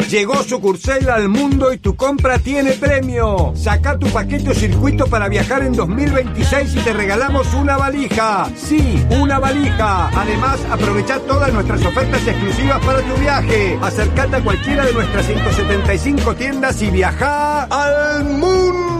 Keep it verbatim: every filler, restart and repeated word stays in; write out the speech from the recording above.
Llegó Sucursel al mundo y tu compra tiene premio. Saca tu paquete o circuito para viajar en dos mil veintiséis y te regalamos una valija. Sí, una valija. Además, aprovecha todas nuestras ofertas exclusivas para tu viaje. Acércate a cualquiera de nuestras ciento setenta y cinco tiendas y viaja al mundo.